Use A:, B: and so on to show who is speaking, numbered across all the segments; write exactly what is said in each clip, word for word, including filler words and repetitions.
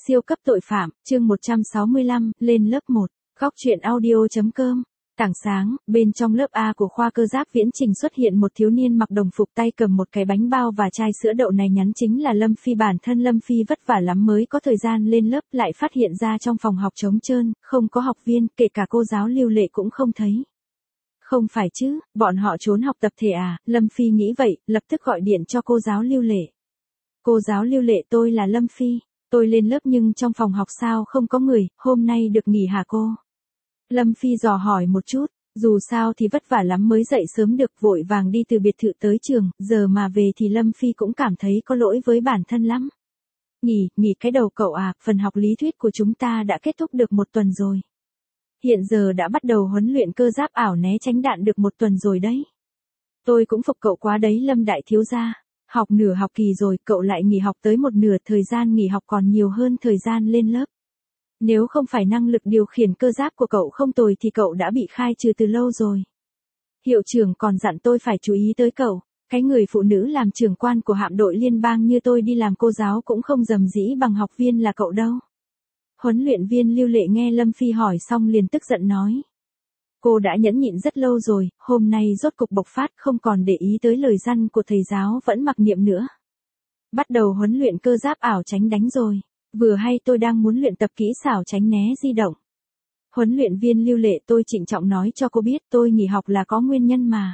A: Siêu cấp tội phạm, chương một trăm sáu mươi lăm, lên lớp một. Góc truyện audio.com. Tảng sáng, bên trong lớp A của khoa cơ giáp viễn trình xuất hiện một thiếu niên mặc đồng phục, tay cầm một cái bánh bao và chai sữa đậu, này nhắn chính là Lâm Phi. Bản thân Lâm Phi vất vả lắm mới có thời gian lên lớp, lại phát hiện ra trong phòng học trống trơn, không có học viên, kể cả cô giáo Lưu Lệ cũng không thấy. Không phải chứ, bọn họ trốn học tập thể à? Lâm Phi nghĩ vậy, lập tức gọi điện cho cô giáo Lưu Lệ. Cô giáo Lưu Lệ, tôi là Lâm Phi. Tôi lên lớp nhưng trong phòng học sao không có người, hôm nay được nghỉ hả cô? Lâm Phi dò hỏi một chút, dù sao thì vất vả lắm mới dậy sớm được, vội vàng đi từ biệt thự tới trường, giờ mà về thì Lâm Phi cũng cảm thấy có lỗi với bản thân lắm. Nghỉ, nghỉ cái đầu cậu à, phần học lý thuyết của chúng ta đã kết thúc được một tuần rồi. Hiện giờ đã bắt đầu huấn luyện cơ giáp ảo né tránh đạn được một tuần rồi đấy. Tôi cũng phục cậu quá đấy Lâm đại thiếu gia. Học nửa học kỳ rồi, cậu lại nghỉ học tới một nửa, thời gian nghỉ học còn nhiều hơn thời gian lên lớp. Nếu không phải năng lực điều khiển cơ giáp của cậu không tồi thì cậu đã bị khai trừ từ lâu rồi. Hiệu trưởng còn dặn tôi phải chú ý tới cậu, cái người phụ nữ làm trưởng quan của hạm đội liên bang như tôi đi làm cô giáo cũng không dầm dĩ bằng học viên là cậu đâu. Huấn luyện viên Lưu Lệ nghe Lâm Phi hỏi xong liền tức giận nói. Cô đã nhẫn nhịn rất lâu rồi, hôm nay rốt cục bộc phát, không còn để ý tới lời răn của thầy giáo vẫn mặc niệm nữa. Bắt đầu huấn luyện cơ giáp ảo tránh đánh rồi. Vừa hay tôi đang muốn luyện tập kỹ xảo tránh né di động. Huấn luyện viên Lưu Lệ, tôi trịnh trọng nói cho cô biết tôi nghỉ học là có nguyên nhân mà.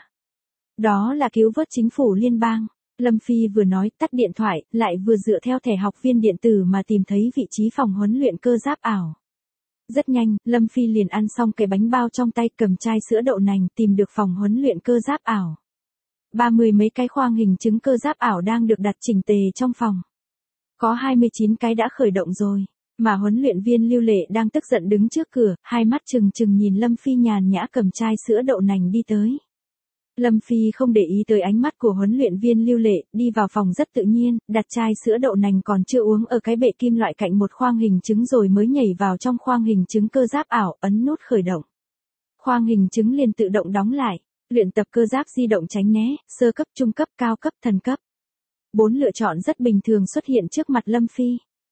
A: Đó là cứu vớt chính phủ liên bang. Lâm Phi vừa nói tắt điện thoại, lại vừa dựa theo thẻ học viên điện tử mà tìm thấy vị trí phòng huấn luyện cơ giáp ảo. Rất nhanh, Lâm Phi liền ăn xong cái bánh bao trong tay, cầm chai sữa đậu nành, tìm được phòng huấn luyện cơ giáp ảo. Ba mươi mấy cái khoang hình chứng cơ giáp ảo đang được đặt chỉnh tề trong phòng. Có hai mươi chín cái đã khởi động rồi, mà huấn luyện viên Lưu Lệ đang tức giận đứng trước cửa, hai mắt trừng trừng nhìn Lâm Phi nhàn nhã cầm chai sữa đậu nành đi tới. Lâm Phi không để ý tới ánh mắt của huấn luyện viên Lưu Lệ, đi vào phòng rất tự nhiên, đặt chai sữa đậu nành còn chưa uống ở cái bệ kim loại cạnh một khoang hình chứng rồi mới nhảy vào trong khoang hình chứng cơ giáp ảo, ấn nút khởi động. Khoang hình chứng liền tự động đóng lại, luyện tập cơ giáp di động tránh né, sơ cấp, trung cấp, cao cấp, thần cấp. Bốn lựa chọn rất bình thường xuất hiện trước mặt Lâm Phi.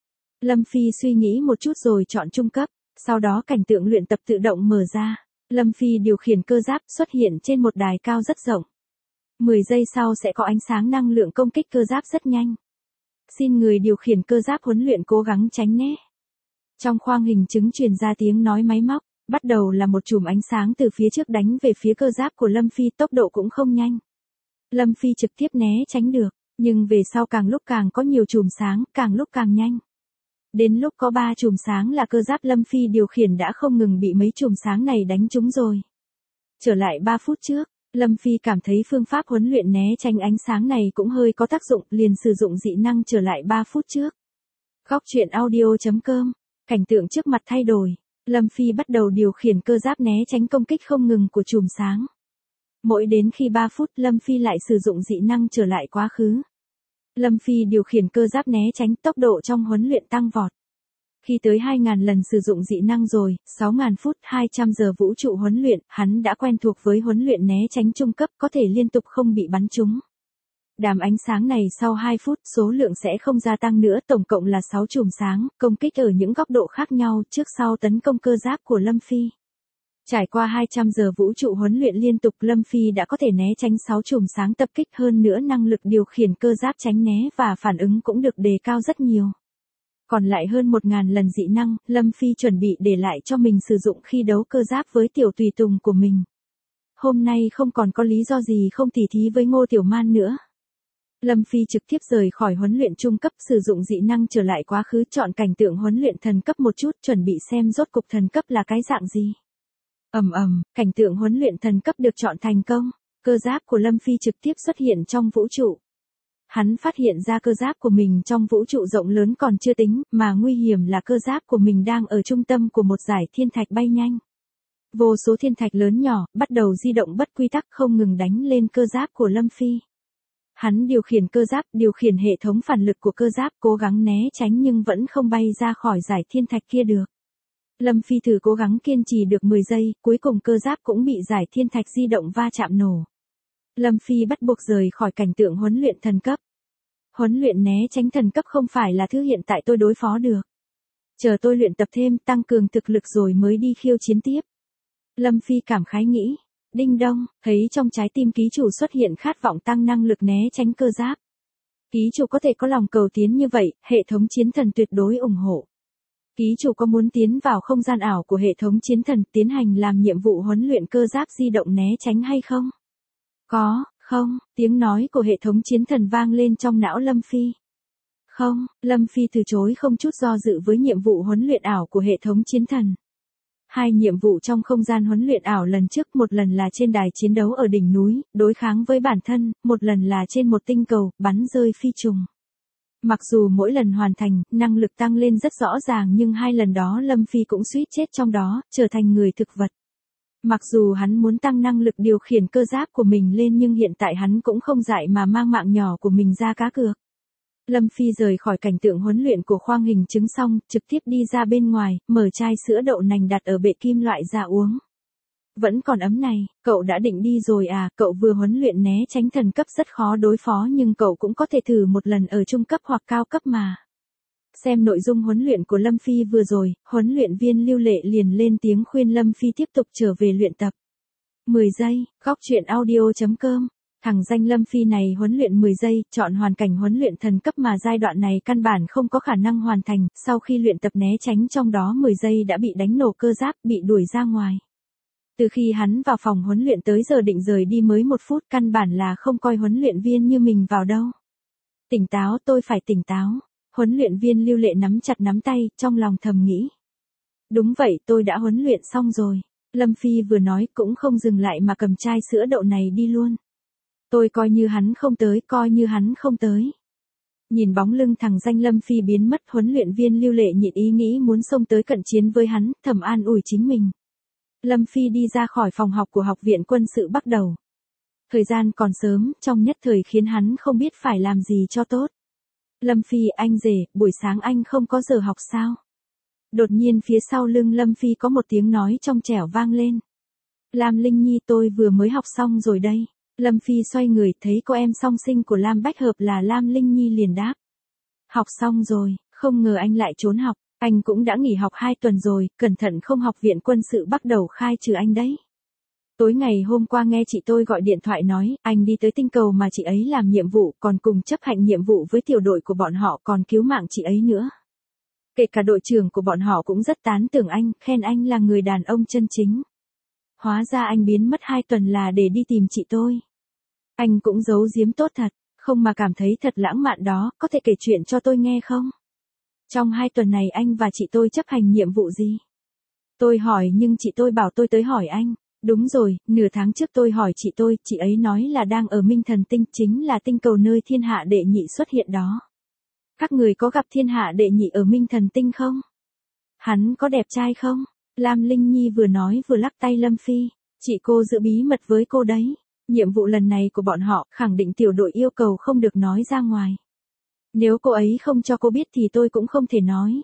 A: Lâm Phi suy nghĩ một chút rồi chọn trung cấp, sau đó cảnh tượng luyện tập tự động mở ra. Lâm Phi điều khiển cơ giáp xuất hiện trên một đài cao rất rộng. mười giây sau sẽ có ánh sáng năng lượng công kích cơ giáp rất nhanh. Xin người điều khiển cơ giáp huấn luyện cố gắng tránh né. Trong khoang hình chứng truyền ra tiếng nói máy móc, bắt đầu là một chùm ánh sáng từ phía trước đánh về phía cơ giáp của Lâm Phi, tốc độ cũng không nhanh. Lâm Phi trực tiếp né tránh được, nhưng về sau càng lúc càng có nhiều chùm sáng, càng lúc càng nhanh. Đến lúc có ba chùm sáng là cơ giáp Lâm Phi điều khiển đã không ngừng bị mấy chùm sáng này đánh trúng rồi. Trở lại ba phút trước, Lâm Phi cảm thấy phương pháp huấn luyện né tránh ánh sáng này cũng hơi có tác dụng, liền sử dụng dị năng trở lại ba phút trước. Góc truyện audio.com. Cảnh tượng trước mặt thay đổi, Lâm Phi bắt đầu điều khiển cơ giáp né tránh công kích không ngừng của chùm sáng. Mỗi đến khi ba phút, Lâm Phi lại sử dụng dị năng trở lại quá khứ. Lâm Phi điều khiển cơ giáp né tránh, tốc độ trong huấn luyện tăng vọt. Khi tới hai nghìn lần sử dụng dị năng rồi, sáu nghìn phút, hai trăm giờ vũ trụ huấn luyện, hắn đã quen thuộc với huấn luyện né tránh trung cấp, có thể liên tục không bị bắn trúng. Đám ánh sáng này sau hai phút, số lượng sẽ không gia tăng nữa, tổng cộng là sáu chùm sáng, công kích ở những góc độ khác nhau, trước sau tấn công cơ giáp của Lâm Phi. Trải qua hai trăm giờ vũ trụ huấn luyện liên tục, Lâm Phi đã có thể né tránh sáu chùm sáng tập kích, hơn nữa năng lực điều khiển cơ giáp tránh né và phản ứng cũng được đề cao rất nhiều. Còn lại hơn một nghìn lần dị năng, Lâm Phi chuẩn bị để lại cho mình sử dụng khi đấu cơ giáp với tiểu tùy tùng của mình. Hôm nay không còn có lý do gì không tỉ thí với Ngô Tiểu Man nữa. Lâm Phi trực tiếp rời khỏi huấn luyện trung cấp, sử dụng dị năng trở lại quá khứ, chọn cảnh tượng huấn luyện thần cấp một chút, chuẩn bị xem rốt cục thần cấp là cái dạng gì. Ầm ầm, cảnh tượng huấn luyện thần cấp được chọn thành công, cơ giáp của Lâm Phi trực tiếp xuất hiện trong vũ trụ. Hắn phát hiện ra cơ giáp của mình trong vũ trụ rộng lớn còn chưa tính, mà nguy hiểm là cơ giáp của mình đang ở trung tâm của một dải thiên thạch bay nhanh. Vô số thiên thạch lớn nhỏ, bắt đầu di động bất quy tắc không ngừng đánh lên cơ giáp của Lâm Phi. Hắn điều khiển cơ giáp, điều khiển hệ thống phản lực của cơ giáp, cố gắng né tránh nhưng vẫn không bay ra khỏi dải thiên thạch kia được. Lâm Phi thử cố gắng kiên trì được mười giây, cuối cùng cơ giáp cũng bị dải thiên thạch di động va chạm nổ. Lâm Phi bắt buộc rời khỏi cảnh tượng huấn luyện thần cấp. Huấn luyện né tránh thần cấp không phải là thứ hiện tại tôi đối phó được. chờ tôi luyện tập thêm, tăng cường thực lực rồi mới đi khiêu chiến tiếp. Lâm Phi cảm khái nghĩ. Đinh đông, thấy trong trái tim ký chủ xuất hiện khát vọng tăng năng lực né tránh cơ giáp. Ký chủ có thể có lòng cầu tiến như vậy, hệ thống chiến thần tuyệt đối ủng hộ. Ký chủ có muốn tiến vào không gian ảo của hệ thống chiến thần tiến hành làm nhiệm vụ huấn luyện cơ giáp di động né tránh hay không? Có, không, tiếng nói của hệ thống chiến thần vang lên trong não Lâm Phi. Không, Lâm Phi từ chối không chút do dự với nhiệm vụ huấn luyện ảo của hệ thống chiến thần. Hai nhiệm vụ trong không gian huấn luyện ảo lần trước, một lần là trên đài chiến đấu ở đỉnh núi, đối kháng với bản thân, một lần là trên một tinh cầu, bắn rơi phi trùng. Mặc dù mỗi lần hoàn thành, năng lực tăng lên rất rõ ràng nhưng hai lần đó Lâm Phi cũng suýt chết trong đó, trở thành người thực vật. Mặc dù hắn muốn tăng năng lực điều khiển cơ giáp của mình lên nhưng hiện tại hắn cũng không dại mà mang mạng nhỏ của mình ra cá cược. Lâm Phi rời khỏi cảnh tượng huấn luyện của khoang hình chứng xong, trực tiếp đi ra bên ngoài, mở chai sữa đậu nành đặt ở bệ kim loại ra uống. Vẫn còn ấm này, cậu đã định đi rồi à, cậu vừa huấn luyện né tránh thần cấp rất khó đối phó nhưng cậu cũng có thể thử một lần ở trung cấp hoặc cao cấp mà. Xem nội dung huấn luyện của Lâm Phi vừa rồi, huấn luyện viên Lưu Lệ liền lên tiếng khuyên Lâm Phi tiếp tục trở về luyện tập. mười giây, góc truyện audio chấm com. Thằng danh Lâm Phi này huấn luyện mười giây, chọn hoàn cảnh huấn luyện thần cấp mà giai đoạn này căn bản không có khả năng hoàn thành, sau khi luyện tập né tránh trong đó mười giây đã bị đánh nổ cơ giáp, bị đuổi ra ngoài. Từ khi hắn vào phòng huấn luyện tới giờ định rời đi mới một phút, căn bản là không coi huấn luyện viên như mình vào đâu. Tỉnh táo, tôi phải tỉnh táo. Huấn luyện viên Lưu Lệ nắm chặt nắm tay, trong lòng thầm nghĩ. Đúng vậy, tôi đã huấn luyện xong rồi. Lâm Phi vừa nói cũng không dừng lại mà cầm chai sữa đậu này đi luôn. Tôi coi như hắn không tới, coi như hắn không tới. Nhìn bóng lưng thằng danh Lâm Phi biến mất, huấn luyện viên Lưu Lệ nhịn ý nghĩ muốn xông tới cận chiến với hắn, thầm an ủi chính mình. Lâm Phi đi ra khỏi phòng học của học viện quân sự bắt đầu. Thời gian còn sớm, trong nhất thời khiến hắn không biết phải làm gì cho tốt. Lâm Phi, anh rể, buổi sáng anh không có giờ học sao? Đột nhiên phía sau lưng Lâm Phi có một tiếng nói trong trẻo vang lên. Lam Linh Nhi, tôi vừa mới học xong rồi đây. Lâm Phi xoay người thấy cô em song sinh của Lam Bách Hợp là Lam Linh Nhi liền đáp. Học xong rồi, không ngờ anh lại trốn học, anh cũng đã nghỉ học hai tuần rồi, cẩn thận không học viện quân sự bắt đầu khai trừ anh đấy. Tối ngày hôm qua nghe chị tôi gọi điện thoại nói, anh đi tới tinh cầu mà chị ấy làm nhiệm vụ, còn cùng chấp hành nhiệm vụ với tiểu đội của bọn họ, còn cứu mạng chị ấy nữa. Kể cả đội trưởng của bọn họ cũng rất tán tưởng anh, khen anh là người đàn ông chân chính. Hóa ra anh biến mất hai tuần là để đi tìm chị tôi. Anh cũng giấu giếm tốt thật, không mà cảm thấy thật lãng mạn đó, có thể kể chuyện cho tôi nghe không? Trong hai tuần này anh và chị tôi chấp hành nhiệm vụ gì? Tôi hỏi nhưng chị tôi bảo tôi tới hỏi anh. Đúng rồi, nửa tháng trước tôi hỏi chị tôi, chị ấy nói là đang ở Minh Thần Tinh, chính là tinh cầu nơi thiên hạ đệ nhị xuất hiện đó. Các người có gặp thiên hạ đệ nhị ở Minh Thần Tinh không? Hắn có đẹp trai không? Lam Linh Nhi vừa nói vừa lắc tay Lâm Phi, chị cô giữ bí mật với cô đấy. Nhiệm vụ lần này của bọn họ khẳng định tiểu đội yêu cầu không được nói ra ngoài. Nếu cô ấy không cho cô biết thì tôi cũng không thể nói.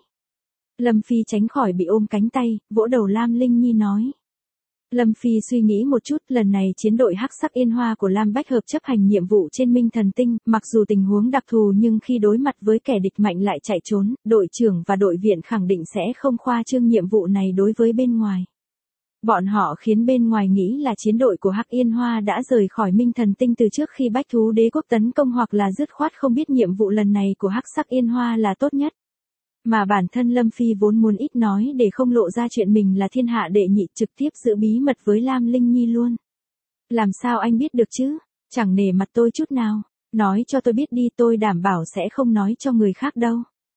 A: Lâm Phi tránh khỏi bị ôm cánh tay, vỗ đầu Lam Linh Nhi nói. Lâm Phi suy nghĩ một chút, lần này chiến đội hắc sắc yên hoa của Lam Bách Hợp chấp hành nhiệm vụ trên Minh Thần Tinh, mặc dù tình huống đặc thù nhưng khi đối mặt với kẻ địch mạnh lại chạy trốn, đội trưởng và đội viện khẳng định sẽ không khoa trương nhiệm vụ này đối với bên ngoài. Bọn họ khiến bên ngoài nghĩ là chiến đội của Hắc Yên Hoa đã rời khỏi Minh Thần Tinh từ trước khi Bách Thú Đế Quốc tấn công hoặc là dứt khoát không biết nhiệm vụ lần này của Hắc sắc Yên Hoa là tốt nhất. Mà bản thân Lâm Phi vốn muốn ít nói để không lộ ra chuyện mình là thiên hạ đệ nhị, trực tiếp giữ bí mật với Lam Linh Nhi luôn. Làm sao anh biết được chứ? Chẳng nể mặt tôi chút nào. Nói cho tôi biết đi, tôi đảm bảo sẽ không nói cho người khác đâu.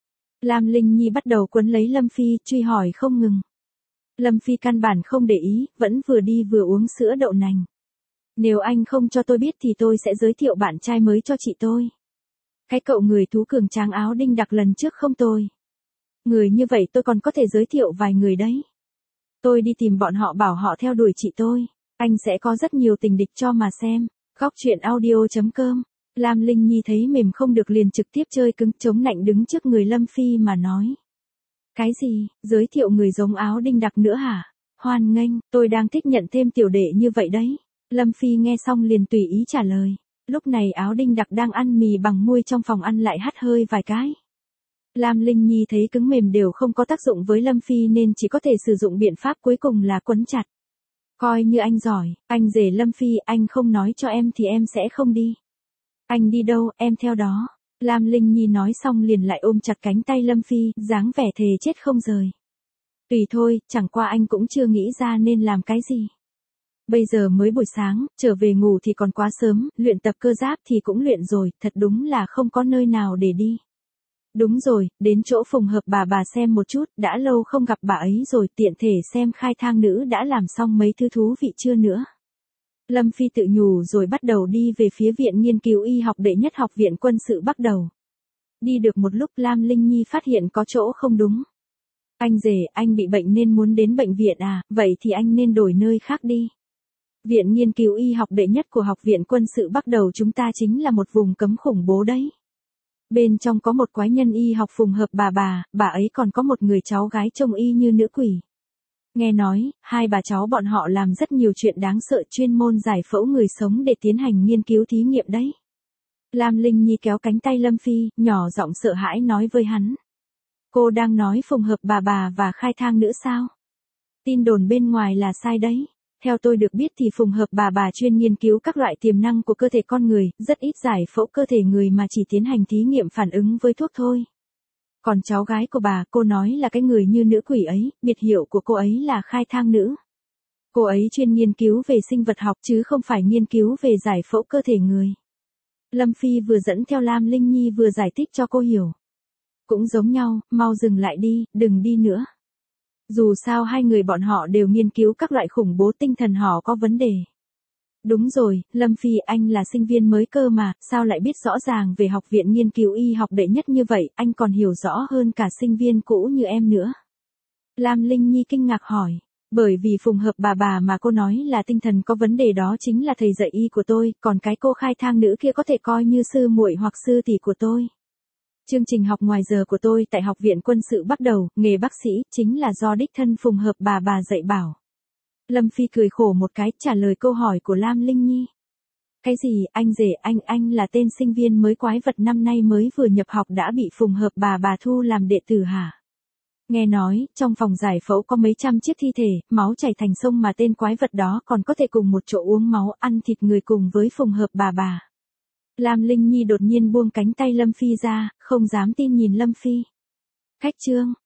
A: Lam Linh Nhi bắt đầu quấn lấy Lâm Phi, truy hỏi không ngừng. Lâm Phi căn bản không để ý, vẫn vừa đi vừa uống sữa đậu nành. Nếu anh không cho tôi biết thì tôi sẽ giới thiệu bạn trai mới cho chị tôi. Cái cậu người thú cường tráng áo đinh đặc lần trước không tôi. Người như vậy tôi còn có thể giới thiệu vài người đấy. Tôi đi tìm bọn họ bảo họ theo đuổi chị tôi. Anh sẽ có rất nhiều tình địch cho mà xem. Góc truyện audio chấm com. Lam Linh Nhi thấy mềm không được liền trực tiếp chơi cứng, chống nạnh đứng trước người Lâm Phi mà nói. Cái gì, giới thiệu người giống áo đinh đặc nữa hả? Hoan nghênh, tôi đang thích nhận thêm tiểu đệ như vậy đấy. Lâm Phi nghe xong liền tùy ý trả lời. Lúc này áo đinh đặc đang ăn mì bằng muôi trong phòng ăn lại hắt hơi vài cái. Lam Linh Nhi thấy cứng mềm đều không có tác dụng với Lâm Phi nên chỉ có thể sử dụng biện pháp cuối cùng là quấn chặt. Coi như anh giỏi, anh rể Lâm Phi, anh không nói cho em thì em sẽ không đi. Anh đi đâu, em theo đó. Lam Linh Nhi nói xong liền lại ôm chặt cánh tay Lâm Phi, dáng vẻ thề chết không rời. Tùy thôi, chẳng qua anh cũng chưa nghĩ ra nên làm cái gì. Bây giờ mới buổi sáng, trở về ngủ thì còn quá sớm, luyện tập cơ giáp thì cũng luyện rồi, thật đúng là không có nơi nào để đi. Đúng rồi, đến chỗ Phùng Hợp bà bà xem một chút, đã lâu không gặp bà ấy rồi, tiện thể xem khai thang nữ đã làm xong mấy thứ thú vị chưa nữa. Lâm Phi tự nhủ rồi bắt đầu đi về phía viện nghiên cứu y học đệ nhất học viện quân sự bắt đầu. Đi được một lúc Lam Linh Nhi phát hiện có chỗ không đúng. Anh rể, anh bị bệnh nên muốn đến bệnh viện à, vậy thì anh nên đổi nơi khác đi. Viện nghiên cứu y học đệ nhất của học viện quân sự bắt đầu chúng ta chính là một vùng cấm khủng bố đấy. Bên trong có một quái nhân y học Phùng Hợp bà bà, bà ấy còn có một người cháu gái trông y như nữ quỷ. Nghe nói, hai bà cháu bọn họ làm rất nhiều chuyện đáng sợ chuyên môn giải phẫu người sống để tiến hành nghiên cứu thí nghiệm đấy. Lam Linh Nhi kéo cánh tay Lâm Phi, nhỏ giọng sợ hãi nói với hắn. Cô đang nói Phùng Hợp bà bà và khai thang nữ sao? Tin đồn bên ngoài là sai đấy. Theo tôi được biết thì Phùng Hợp bà bà chuyên nghiên cứu các loại tiềm năng của cơ thể con người, rất ít giải phẫu cơ thể người mà chỉ tiến hành thí nghiệm phản ứng với thuốc thôi. Còn cháu gái của bà, cô nói là cái người như nữ quỷ ấy, biệt hiệu của cô ấy là khai thang nữ. Cô ấy chuyên nghiên cứu về sinh vật học chứ không phải nghiên cứu về giải phẫu cơ thể người. Lâm Phi vừa dẫn theo Lam Linh Nhi vừa giải thích cho cô hiểu. Cũng giống nhau, mau dừng lại đi, đừng đi nữa. Dù sao hai người bọn họ đều nghiên cứu các loại khủng bố tinh thần họ có vấn đề. Đúng rồi, Lâm Phi anh là sinh viên mới cơ mà, sao lại biết rõ ràng về học viện nghiên cứu y học đệ nhất như vậy, anh còn hiểu rõ hơn cả sinh viên cũ như em nữa. Lam Linh Nhi kinh ngạc hỏi, bởi vì Phùng Hợp bà bà mà cô nói là tinh thần có vấn đề đó chính là thầy dạy y của tôi, còn cái cô khai thang nữ kia có thể coi như sư muội hoặc sư tỷ của tôi. Chương trình học ngoài giờ của tôi tại học viện quân sự bắt đầu, nghề bác sĩ, chính là do đích thân Phùng Hợp bà bà dạy bảo. Lâm Phi cười khổ một cái, trả lời câu hỏi của Lam Linh Nhi. Cái gì, anh rể anh, anh là tên sinh viên mới quái vật năm nay mới vừa nhập học đã bị Phùng Hợp bà bà thu làm đệ tử hả? Nghe nói, trong phòng giải phẫu có mấy trăm chiếc thi thể, máu chảy thành sông mà tên quái vật đó còn có thể cùng một chỗ uống máu ăn thịt người cùng với Phùng Hợp bà bà. Lam Linh Nhi đột nhiên buông cánh tay Lâm Phi ra, không dám tin nhìn Lâm Phi. Khách trương,